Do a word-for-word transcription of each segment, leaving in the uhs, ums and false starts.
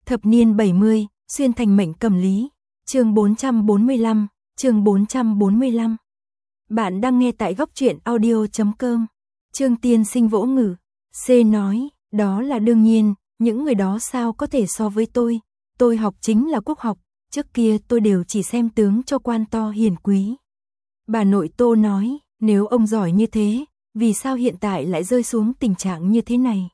Thập niên bảy mươi, xuyên thành mệnh cầm lý. Chương bốn trăm bốn mươi lăm, chương bốn trăm bốn mươi lăm. Bạn đang nghe tại góc truyện audio chấm com. Trương Tiên Sinh vỗ ngực, C nói, đó là đương nhiên, những người đó sao có thể so với tôi, tôi học chính là quốc học, trước kia tôi đều chỉ xem tướng cho quan to hiền quý. Bà nội Tô nói, nếu ông giỏi như thế, vì sao hiện tại lại rơi xuống tình trạng như thế này?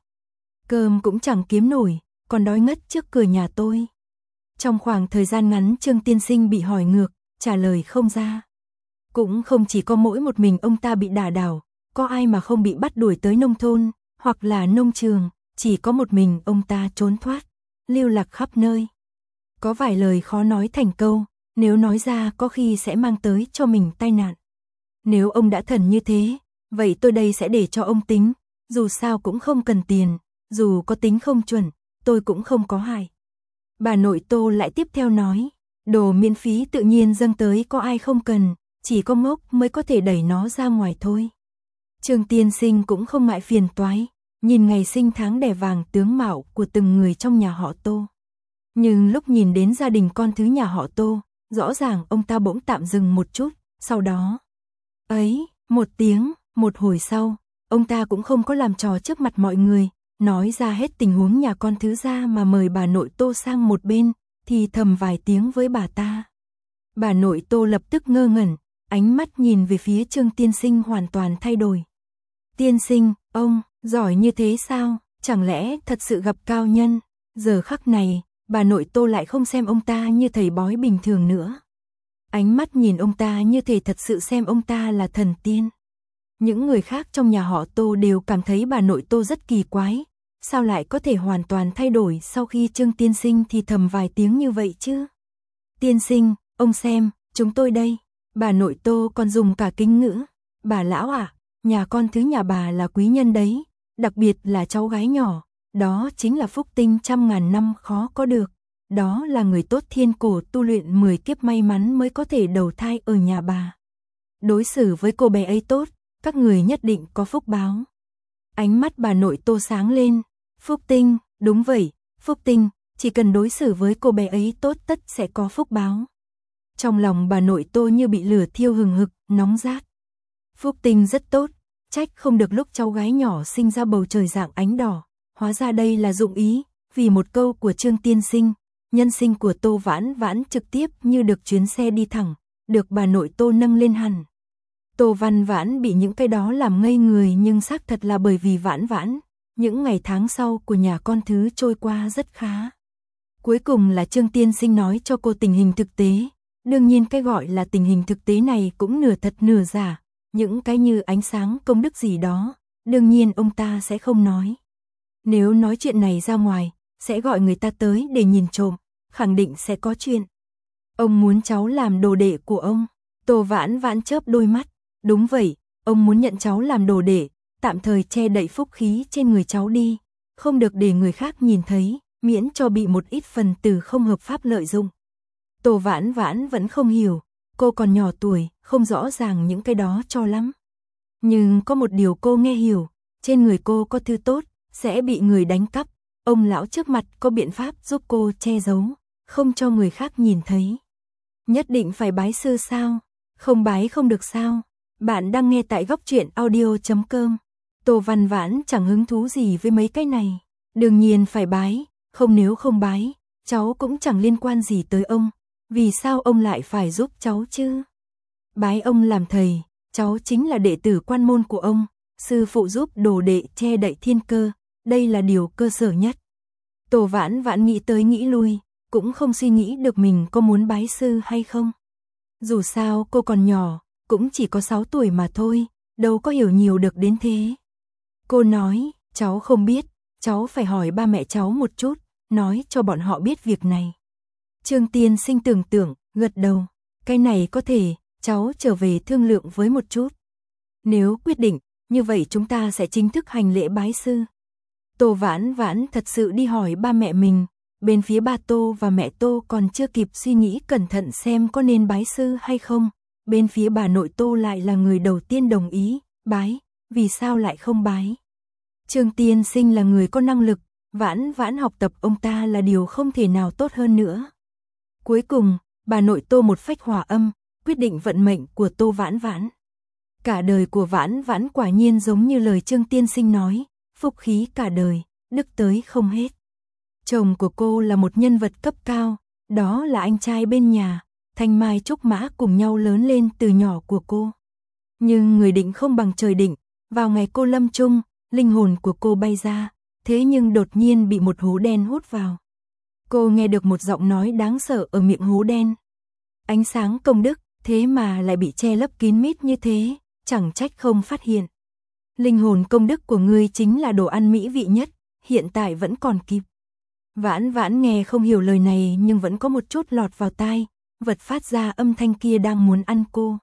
Cơm cũng chẳng kiếm nổi, còn đói ngất trước cửa nhà tôi. Trong khoảng thời gian ngắn Trương Tiên Sinh bị hỏi ngược, trả lời không ra. Cũng không chỉ có mỗi một mình ông ta bị đả đảo, có ai mà không bị bắt đuổi tới nông thôn, hoặc là nông trường, chỉ có một mình ông ta trốn thoát, lưu lạc khắp nơi. Có vài lời khó nói thành câu, nếu nói ra có khi sẽ mang tới cho mình tai nạn. Nếu ông đã thần như thế, vậy tôi đây sẽ để cho ông tính, dù sao cũng không cần tiền, dù có tính không chuẩn, tôi cũng không có hại. Bà nội Tô lại tiếp theo nói, đồ miễn phí tự nhiên dâng tới có ai không cần, chỉ có ngốc mới có thể đẩy nó ra ngoài thôi. Trương Tiên Sinh cũng không ngại phiền toái, nhìn ngày sinh tháng đẻ vàng tướng mạo của từng người trong nhà họ Tô. Nhưng lúc nhìn đến gia đình con thứ nhà họ Tô, rõ ràng ông ta bỗng tạm dừng một chút, sau đó, ấy, một tiếng, một hồi sau, ông ta cũng không có làm trò trước mặt mọi người, nói ra hết tình huống nhà con thứ ra mà mời bà nội Tô sang một bên, thì thầm vài tiếng với bà ta. Bà nội Tô lập tức ngơ ngẩn, ánh mắt nhìn về phía Trương Tiên Sinh hoàn toàn thay đổi. Tiên Sinh, ông, giỏi như thế sao, chẳng lẽ thật sự gặp cao nhân? Giờ khắc này, bà nội Tô lại không xem ông ta như thầy bói bình thường nữa. Ánh mắt nhìn ông ta như thể thật sự xem ông ta là thần tiên. Những người khác trong nhà họ Tô đều cảm thấy bà nội Tô rất kỳ quái, sao lại có thể hoàn toàn thay đổi sau khi Trương Tiên Sinh thì thầm vài tiếng như vậy chứ? Tiên Sinh, ông xem, chúng tôi đây. Bà nội Tô còn dùng cả kính ngữ. Bà lão à, nhà con thứ nhà bà là quý nhân đấy, đặc biệt là cháu gái nhỏ, đó chính là phúc tinh trăm ngàn năm khó có được. Đó là người tốt thiên cổ tu luyện mười kiếp may mắn mới có thể đầu thai ở nhà bà. Đối xử với cô bé ấy tốt, các người nhất định có phúc báo. Ánh mắt bà nội Tô sáng lên. Phúc tinh, đúng vậy, phúc tinh, chỉ cần đối xử với cô bé ấy tốt tất sẽ có phúc báo. Trong lòng bà nội Tô như bị lửa thiêu hừng hực, nóng rát. Phúc tinh rất tốt, trách không được lúc cháu gái nhỏ sinh ra bầu trời dạng ánh đỏ, hóa ra đây là dụng ý, vì một câu của Trương Tiên Sinh, nhân sinh của Tô Vãn Vãn trực tiếp như được chuyến xe đi thẳng, được bà nội Tô nâng lên hẳn. Tô Văn Vãn bị những cái đó làm ngây người nhưng xác thật là bởi vì Vãn Vãn, những ngày tháng sau của nhà con thứ trôi qua rất khá. Cuối cùng là Trương Tiên Sinh nói cho cô tình hình thực tế, đương nhiên cái gọi là tình hình thực tế này cũng nửa thật nửa giả, những cái như ánh sáng công đức gì đó, đương nhiên ông ta sẽ không nói. Nếu nói chuyện này ra ngoài, sẽ gọi người ta tới để nhìn trộm, khẳng định sẽ có chuyện. Ông muốn cháu làm đồ đệ của ông. Tô Vãn Vãn chớp đôi mắt. Đúng vậy, ông muốn nhận cháu làm đồ đệ, tạm thời che đậy phúc khí trên người cháu đi, không được để người khác nhìn thấy, miễn cho bị một ít phần tử không hợp pháp lợi dụng. Tô Vãn Vãn vẫn không hiểu, cô còn nhỏ tuổi, không rõ ràng những cái đó cho lắm. Nhưng có một điều cô nghe hiểu, trên người cô có thứ tốt, sẽ bị người đánh cắp, ông lão trước mặt có biện pháp giúp cô che giấu, không cho người khác nhìn thấy. Nhất định phải bái sư sao? Không bái không được sao? Bạn đang nghe tại góc truyện audio chấm com. Tô Văn Vãn chẳng hứng thú gì với mấy cái này. Đương nhiên phải bái, không nếu không bái, cháu cũng chẳng liên quan gì tới ông. Vì sao ông lại phải giúp cháu chứ? Bái ông làm thầy, cháu chính là đệ tử quan môn của ông. Sư phụ giúp đồ đệ che đậy thiên cơ, đây là điều cơ sở nhất. Tô Vãn Vãn nghĩ tới nghĩ lui, cũng không suy nghĩ được mình có muốn bái sư hay không. Dù sao cô còn nhỏ, cũng chỉ có sáu tuổi mà thôi, đâu có hiểu nhiều được đến thế. Cô nói, cháu không biết, cháu phải hỏi ba mẹ cháu một chút, nói cho bọn họ biết việc này. Trương Tiên Sinh tưởng tượng, gật đầu, cái này có thể, cháu trở về thương lượng với một chút. Nếu quyết định, như vậy chúng ta sẽ chính thức hành lễ bái sư. Tô Vãn Vãn thật sự đi hỏi ba mẹ mình, bên phía ba Tô và mẹ Tô còn chưa kịp suy nghĩ cẩn thận xem có nên bái sư hay không. Bên phía bà nội Tô lại là người đầu tiên đồng ý, bái, vì sao lại không bái? Trương Tiên Sinh là người có năng lực, Vãn Vãn học tập ông ta là điều không thể nào tốt hơn nữa. Cuối cùng, bà nội Tô một phách hòa âm, quyết định vận mệnh của Tô Vãn Vãn. Cả đời của Vãn Vãn quả nhiên giống như lời Trương tiên sinh nói, phúc khí cả đời, đức tới không hết. Chồng của cô là một nhân vật cấp cao, đó là anh trai bên nhà, Thanh Mai Trúc Mã cùng nhau lớn lên từ nhỏ của cô. Nhưng người định không bằng trời định, vào ngày cô lâm chung, linh hồn của cô bay ra, thế nhưng đột nhiên bị một hố đen hút vào. Cô nghe được một giọng nói đáng sợ ở miệng hố đen. Ánh sáng công đức, thế mà lại bị che lấp kín mít như thế, chẳng trách không phát hiện. Linh hồn công đức của ngươi chính là đồ ăn mỹ vị nhất, hiện tại vẫn còn kịp. Vãn Vãn nghe không hiểu lời này nhưng vẫn có một chút lọt vào tai, vật phát ra âm thanh kia đang muốn ăn cô.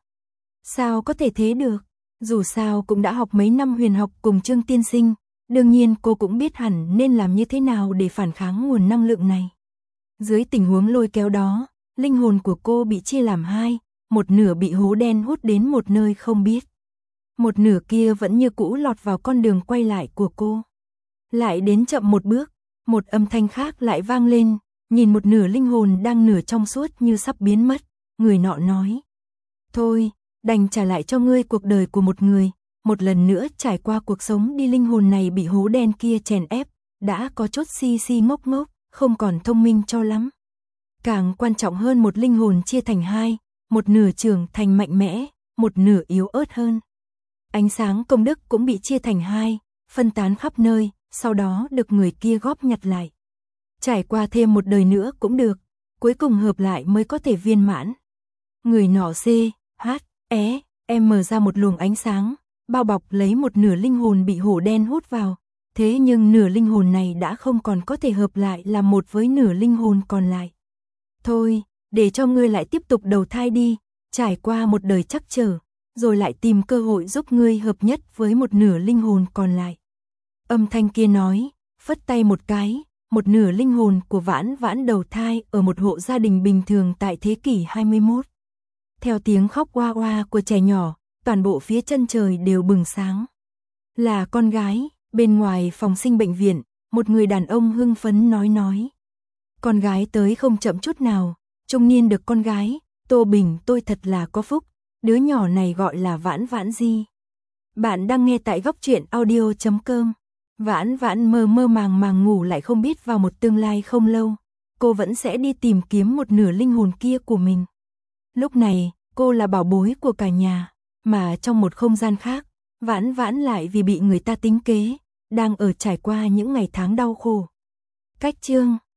Sao có thể thế được? Dù sao cũng đã học mấy năm huyền học cùng Trương tiên sinh, đương nhiên cô cũng biết hẳn nên làm như thế nào để phản kháng nguồn năng lượng này. Dưới tình huống lôi kéo đó, linh hồn của cô bị chia làm hai, một nửa bị hố đen hút đến một nơi không biết. Một nửa kia vẫn như cũ lọt vào con đường quay lại của cô. Lại đến chậm một bước, một âm thanh khác lại vang lên, nhìn một nửa linh hồn đang nửa trong suốt như sắp biến mất, người nọ nói. Thôi, đành trả lại cho ngươi cuộc đời của một người, một lần nữa trải qua cuộc sống đi. Linh hồn này bị hố đen kia chèn ép, đã có chút si si ngốc ngốc, không còn thông minh cho lắm. Càng quan trọng hơn, một linh hồn chia thành hai, một nửa trưởng thành mạnh mẽ, một nửa yếu ớt hơn. Ánh sáng công đức cũng bị chia thành hai, phân tán khắp nơi, sau đó được người kia góp nhặt lại. Trải qua thêm một đời nữa cũng được, cuối cùng hợp lại mới có thể viên mãn. Người nọ C, H, E, M mở ra một luồng ánh sáng, bao bọc lấy một nửa linh hồn bị hổ đen hút vào. Thế nhưng nửa linh hồn này đã không còn có thể hợp lại làm một với nửa linh hồn còn lại. Thôi, để cho ngươi lại tiếp tục đầu thai đi, trải qua một đời trắc trở, rồi lại tìm cơ hội giúp ngươi hợp nhất với một nửa linh hồn còn lại. Âm thanh kia nói, phất tay một cái, một nửa linh hồn của Vãn Vãn đầu thai ở một hộ gia đình bình thường tại thế kỷ hai mươi mốt. Theo tiếng khóc oa oa của trẻ nhỏ, toàn bộ phía chân trời đều bừng sáng. Là con gái, bên ngoài phòng sinh bệnh viện, một người đàn ông hưng phấn nói nói. Con gái tới không chậm chút nào, trung niên được con gái, Tô Bình tôi thật là có phúc, đứa nhỏ này gọi là Vãn Vãn Di. Bạn đang nghe tại góc truyện audio chấm com. Vãn Vãn mơ mơ màng màng ngủ lại không biết vào một tương lai không lâu, cô vẫn sẽ đi tìm kiếm một nửa linh hồn kia của mình. Lúc này, cô là bảo bối của cả nhà, mà trong một không gian khác, Vãn Vãn lại vì bị người ta tính kế, đang ở trải qua những ngày tháng đau khổ. Cách chương